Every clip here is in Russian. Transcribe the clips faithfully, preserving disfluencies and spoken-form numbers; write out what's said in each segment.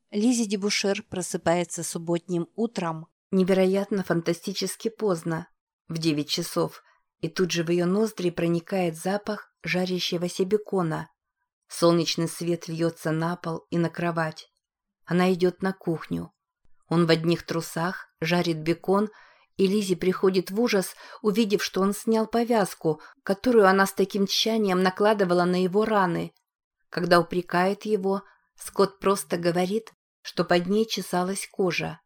Лизи Дебушер просыпается субботним утром невероятно фантастически поздно, в девять часов, и тут же в ее ноздри проникает запах жарящегося бекона. Солнечный свет льется на пол и на кровать. Она идет на кухню. Он в одних трусах, жарит бекон, и Лизи приходит в ужас, увидев, что он снял повязку, которую она с таким тщанием накладывала на его раны. Когда упрекает его, Скотт просто говорит, что под ней чесалась кожа.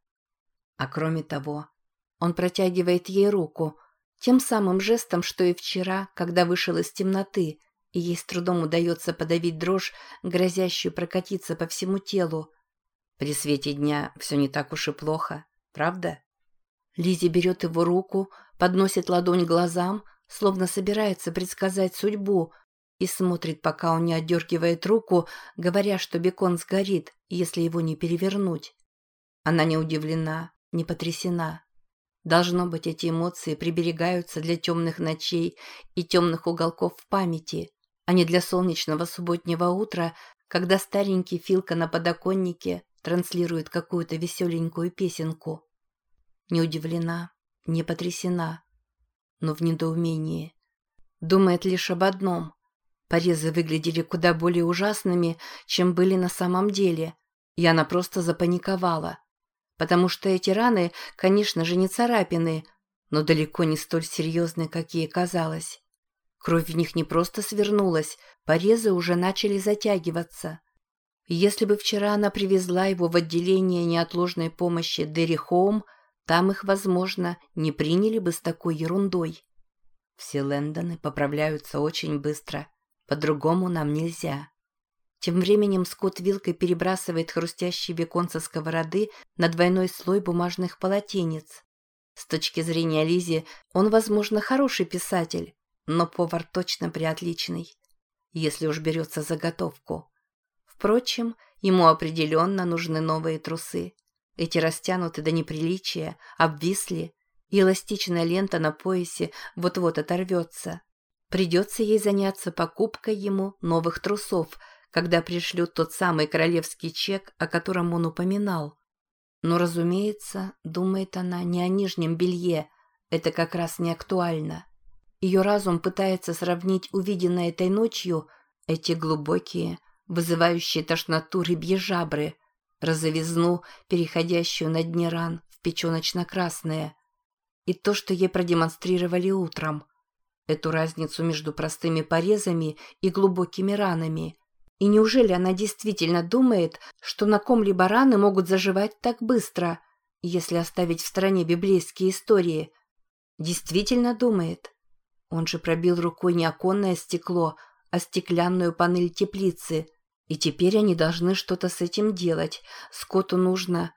А кроме того, он протягивает ей руку, тем самым жестом, что и вчера, когда вышел из темноты, и ей с трудом удается подавить дрожь, грозящую прокатиться по всему телу. При свете дня все не так уж и плохо, правда? Лизи берет его руку, подносит ладонь к глазам, словно собирается предсказать судьбу, и смотрит, пока он не отдергивает руку, говоря, что бекон сгорит, если его не перевернуть. Она не удивлена, не потрясена. Должно быть, эти эмоции приберегаются для темных ночей и темных уголков в памяти, а не для солнечного субботнего утра, когда старенький Филка на подоконнике транслирует какую-то веселенькую песенку. Не удивлена, не потрясена, но в недоумении. Думает лишь об одном. Порезы выглядели куда более ужасными, чем были на самом деле, и она просто запаниковала. Потому что эти раны, конечно же, не царапины, но далеко не столь серьезные, как ей казалось. Кровь в них не просто свернулась, порезы уже начали затягиваться. Если бы вчера она привезла его в отделение неотложной помощи Дерри Хоум, там их, возможно, не приняли бы с такой ерундой. Все Лэндоны поправляются очень быстро. По-другому нам нельзя. Тем временем Скотт вилкой перебрасывает хрустящий бекон со сковороды на двойной слой бумажных полотенец. С точки зрения Лизи, он, возможно, хороший писатель, но повар точно приотличный, если уж берется за готовку. Впрочем, ему определенно нужны новые трусы. Эти растянуты до неприличия, обвисли, и эластичная лента на поясе вот-вот оторвется. Придется ей заняться покупкой ему новых трусов, когда пришлют тот самый королевский чек, о котором он упоминал. Но, разумеется, думает она не о нижнем белье, это как раз не актуально. Ее разум пытается сравнить увиденное этой ночью, эти глубокие, вызывающие тошноту рыбьи жабры, розовизну, переходящую на дне ран в печеночно-красное, и то, что ей продемонстрировали утром. Эту разницу между простыми порезами и глубокими ранами. И неужели она действительно думает, что на ком-либо раны могут заживать так быстро, если оставить в стороне библейские истории? Действительно думает? Он же пробил рукой не оконное стекло, а стеклянную панель теплицы, и теперь они должны что-то с этим делать. Скотту нужно...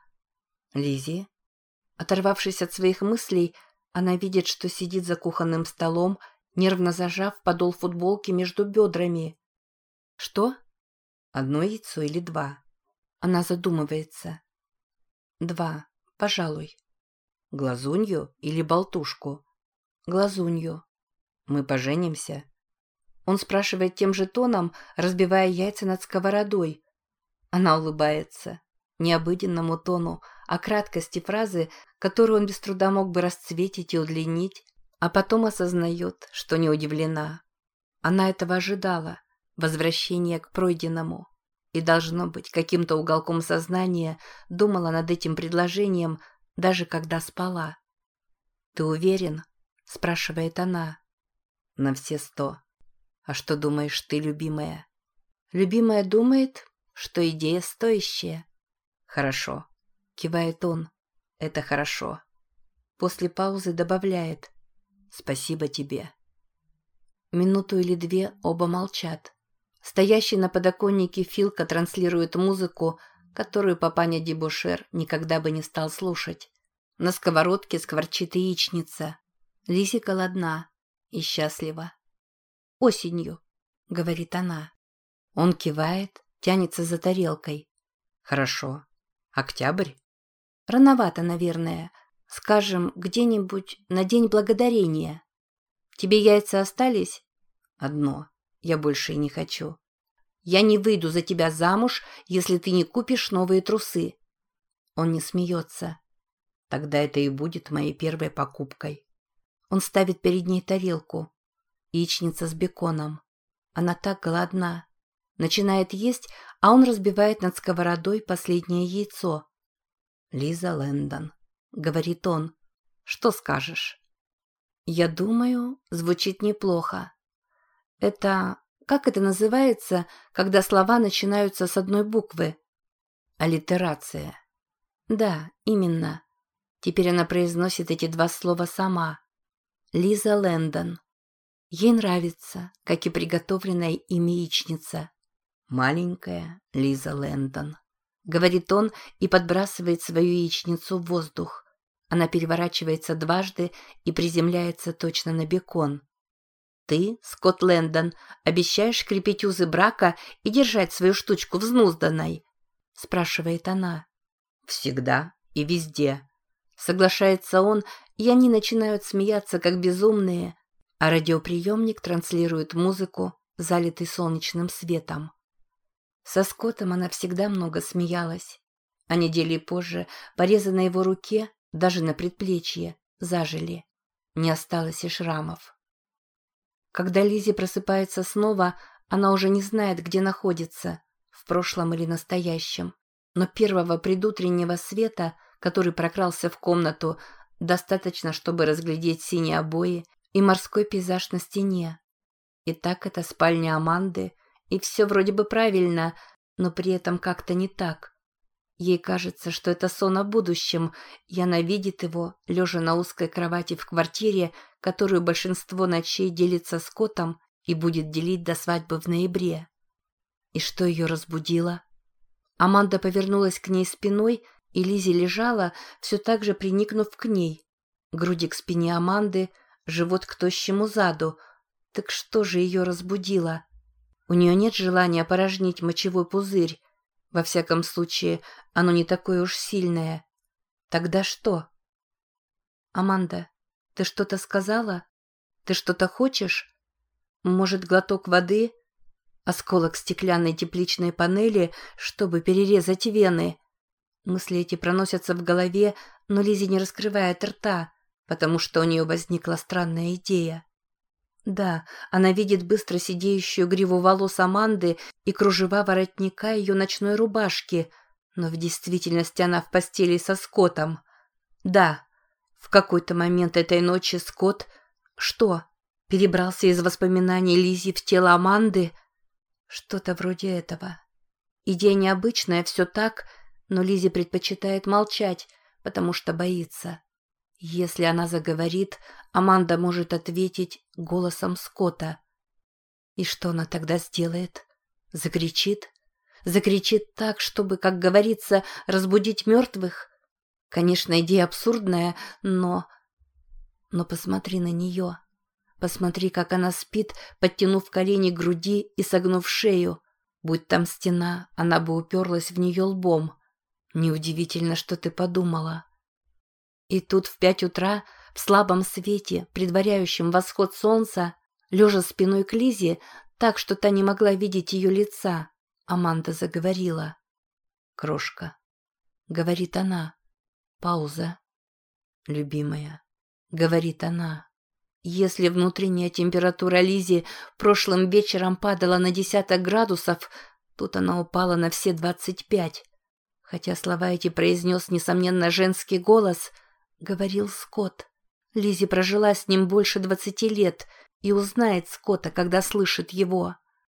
Лизи? Оторвавшись от своих мыслей, она видит, что сидит за кухонным столом, нервно зажав подол футболки между бедрами. Что? Одно яйцо или два? Она задумывается. Два, пожалуй. Глазунью или болтушку? Глазунью. Мы поженимся? Он спрашивает тем же тоном, разбивая яйца над сковородой. Она улыбается. Не обыденному тону, а краткости фразы, которую он без труда мог бы расцветить и удлинить, а потом осознает, что не удивлена. Она этого ожидала, возвращения к пройденному, и, должно быть, каким-то уголком сознания думала над этим предложением, даже когда спала. «Ты уверен?» – спрашивает она. «На все сто. А что думаешь ты, любимая?» Любимая думает, что идея стоящая. «Хорошо», – кивает он. «Это хорошо». После паузы добавляет: «Спасибо тебе». Минуту или две оба молчат. Стоящий на подоконнике Филка транслирует музыку, которую папаня Дебушер никогда бы не стал слушать. На сковородке скворчит яичница. Лизи голодна и счастлива. «Осенью», — говорит она. Он кивает, тянется за тарелкой. «Хорошо. Октябрь?» «Рановато, наверное. Скажем, где-нибудь на День Благодарения. Тебе яйца остались?» «Одно. Я больше и не хочу». Я не выйду за тебя замуж, если ты не купишь новые трусы». Он не смеется. Тогда это и будет моей первой покупкой. Он ставит перед ней тарелку. Яичница с беконом. Она так голодна. Начинает есть, а он разбивает над сковородой последнее яйцо. «Лиза Лэндон», — говорит он, — «что скажешь?» «Я думаю, звучит неплохо. Это... Как это называется, когда слова начинаются с одной буквы?» «Аллитерация». «Да, именно». Теперь она произносит эти два слова сама. Лиза Лэндон. Ей нравится, как и приготовленная им яичница. «Маленькая Лиза Лэндон», — говорит он и подбрасывает свою яичницу в воздух. Она переворачивается дважды и приземляется точно на бекон. «Ты, Скотт Лэндон, обещаешь крепить узы брака и держать свою штучку взнузданной?» — спрашивает она. «Всегда и везде», — соглашается он, и они начинают смеяться, как безумные, а радиоприемник транслирует музыку, залитый солнечным светом. Со Скоттом она всегда много смеялась. А недели позже порезы на его руке, даже на предплечье, зажили. Не осталось и шрамов. Когда Лиззи просыпается снова, она уже не знает, где находится, в прошлом или настоящем. Но первого предутреннего света, который прокрался в комнату, достаточно, чтобы разглядеть синие обои и морской пейзаж на стене. И так это спальня Аманды, и все вроде бы правильно, но при этом как-то не так. Ей кажется, что это сон о будущем, и она видит его, лежа на узкой кровати в квартире, которую большинство ночей делит со Скоттом и будет делить до свадьбы в ноябре. И что ее разбудило? Аманда повернулась к ней спиной, и Лиззи лежала, все так же приникнув к ней. Груди к спине Аманды, живот к тощему заду. Так что же ее разбудило? У нее нет желания опорожнить мочевой пузырь. Во всяком случае, оно не такое уж сильное. Тогда что? «Аманда, ты что-то сказала? Ты что-то хочешь? Может, глоток воды? Осколок стеклянной тепличной панели, чтобы перерезать вены?» Мысли эти проносятся в голове, но Лиззи не раскрывает рта, потому что у нее возникла странная идея. Да, она видит быстро сидеющую гриву волос Аманды и кружева воротника ее ночной рубашки, но в действительности она в постели со Скоттом. Да, в какой-то момент этой ночи Скотт... Что? Перебрался из воспоминаний Лиззи в тело Аманды? Что-то вроде этого. Идея необычная, все так, но Лиззи предпочитает молчать, потому что боится. Если она заговорит, Аманда может ответить голосом Скотта. И что она тогда сделает? Закричит? Закричит так, чтобы, как говорится, разбудить мертвых? Конечно, идея абсурдная, но... Но посмотри на нее. Посмотри, как она спит, подтянув колени к груди и согнув шею. Будь там стена, она бы уперлась в нее лбом. Неудивительно, что ты подумала. И тут в пять утра, в слабом свете, предваряющем восход солнца, лежа спиной к Лиззи, так что та не могла видеть ее лица, Аманда заговорила. «Крошка», — говорит она. Пауза. «Любимая», — говорит она. Если внутренняя температура Лиззи прошлым вечером падала на десяток градусов, тут она упала на все двадцать пять. Хотя слова эти произнес, несомненно, женский голос, говорил Скотт. Лиззи прожила с ним больше двадцати лет и узнает Скотта, когда слышит его.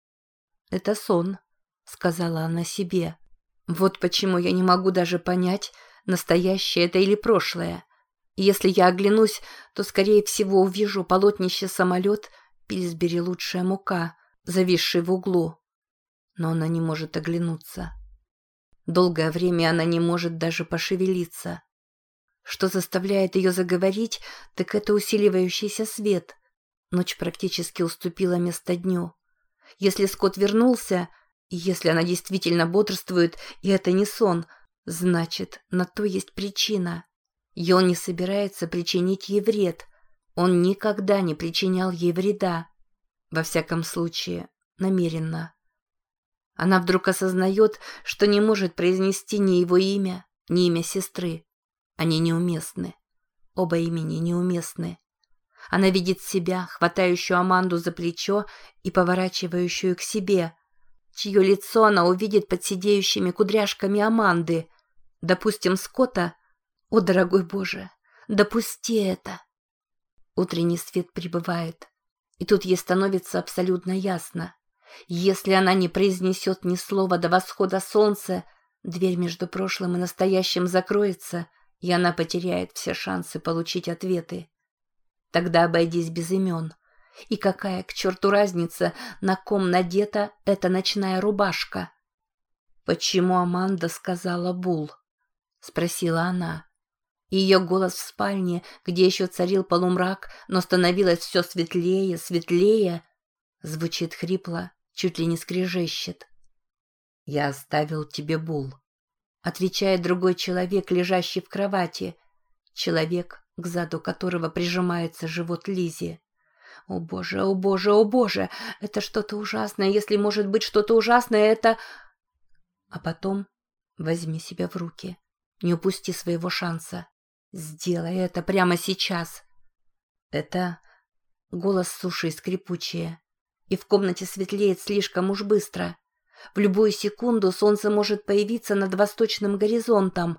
«Это сон», — сказала она себе. «Вот почему я не могу даже понять, настоящее это или прошлое. Если я оглянусь, то, скорее всего, увижу полотнище самолет Пилсбери лучшая мука, зависший в углу. Но она не может оглянуться. Долгое время она не может даже пошевелиться. Что заставляет ее заговорить, так это усиливающийся свет. Ночь практически уступила место дню. Если Скотт вернулся, и если она действительно бодрствует, и это не сон, значит, на то есть причина. И он не собирается причинить ей вред. Он никогда не причинял ей вреда. Во всяком случае, намеренно. Она вдруг осознает, что не может произнести ни его имя, ни имя сестры. Они неуместны. Оба имени неуместны. Она видит себя, хватающую Аманду за плечо и поворачивающую к себе, чье лицо она увидит под сидеющими кудряшками Аманды. Допустим, Скотта. О, дорогой Боже, допусти это. Утренний свет прибывает, и тут ей становится абсолютно ясно. Если она не произнесет ни слова до восхода солнца, дверь между прошлым и настоящим закроется, и она потеряет все шансы получить ответы. Тогда обойдись без имен. И какая к черту разница, на ком надета эта ночная рубашка? «Почему Аманда сказала Бул?» — спросила она. Ее голос в спальне, где еще царил полумрак, но становилось все светлее, светлее, звучит хрипло, чуть ли не скрежещет. «Я оставил тебе Бул», — отвечает другой человек, лежащий в кровати. Человек, к заду которого прижимается живот Лизи. О боже, о боже, о боже, это что-то ужасное, если может быть что-то ужасное, это... А потом возьми себя в руки, не упусти своего шанса. Сделай это прямо сейчас. Это... Голос суши и скрипучее. И в комнате светлеет слишком уж быстро. В любую секунду солнце может появиться над восточным горизонтом.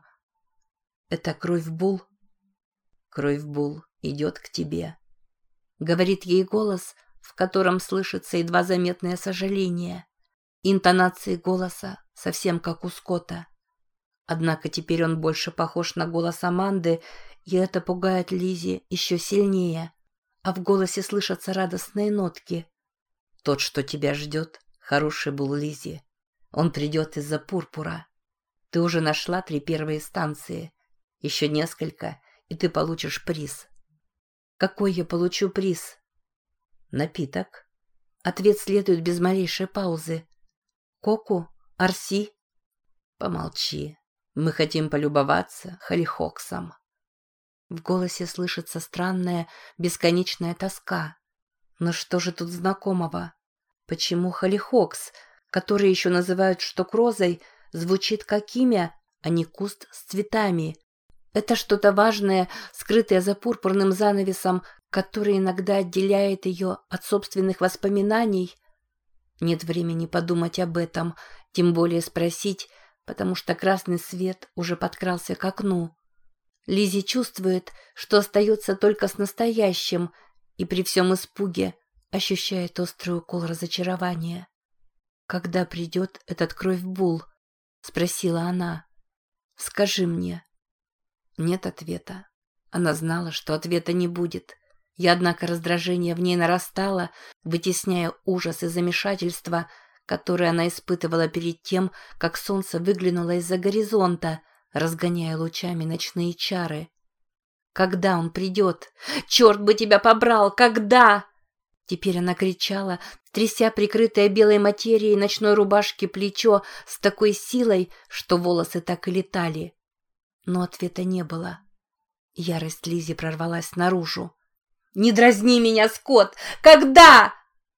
Это кровь Бул. Кровь Бул идет к тебе. Говорит ей голос, в котором слышится едва заметное сожаление. Интонации голоса совсем как у Скотта. Однако теперь он больше похож на голос Аманды, и это пугает Лизи еще сильнее. А в голосе слышатся радостные нотки. Тот, что тебя ждет, хороший был Лизи. Он придет из-за пурпура. Ты уже нашла три первые станции. Еще несколько, и ты получишь приз. Какой я получу приз? Напиток. Ответ следует без малейшей паузы. Коку? Арси? Помолчи. Мы хотим полюбоваться Холлихоксом. В голосе слышится странная, бесконечная тоска. Но что же тут знакомого? Почему Холлихокс, который еще называют штокрозой, звучит как имя, а не куст с цветами? Это что-то важное, скрытое за пурпурным занавесом, который иногда отделяет ее от собственных воспоминаний? Нет времени подумать об этом, тем более спросить, потому что красный свет уже подкрался к окну. Лизи чувствует, что остается только с настоящим, и при всем испуге ощущает острый укол разочарования. «Когда придет этот кровь Бул?» — спросила она. «Скажи мне». Нет ответа. Она знала, что ответа не будет. И однако раздражение в ней нарастало, вытесняя ужас и замешательство, которое она испытывала перед тем, как солнце выглянуло из-за горизонта, разгоняя лучами ночные чары. «Когда он придет? Черт бы тебя побрал! Когда?» Теперь она кричала, тряся прикрытое белой материей ночной рубашки плечо с такой силой, что волосы так и летали. Но ответа не было. Ярость Лизи прорвалась наружу. «Не дразни меня, Скотт! Когда?»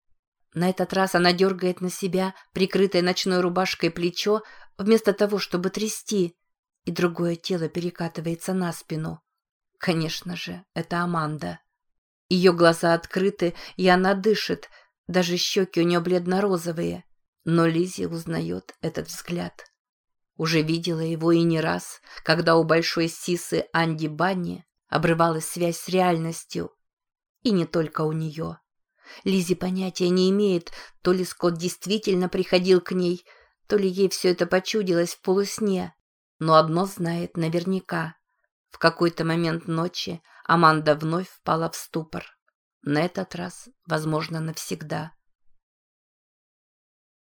На этот раз она дергает на себя, прикрытое ночной рубашкой плечо, вместо того, чтобы трясти, и другое тело перекатывается на спину. Конечно же, это Аманда. Ее глаза открыты, и она дышит, даже щеки у нее бледно-розовые, но Лизи узнает этот взгляд. Уже видела его и не раз, когда у большой сисы Анди Банни обрывалась связь с реальностью. И не только у нее. Лизи понятия не имеет, то ли Скотт действительно приходил к ней, то ли ей все это почудилось в полусне. Но одно знает наверняка. В какой-то момент ночи Аманда вновь впала в ступор. На этот раз, возможно, навсегда.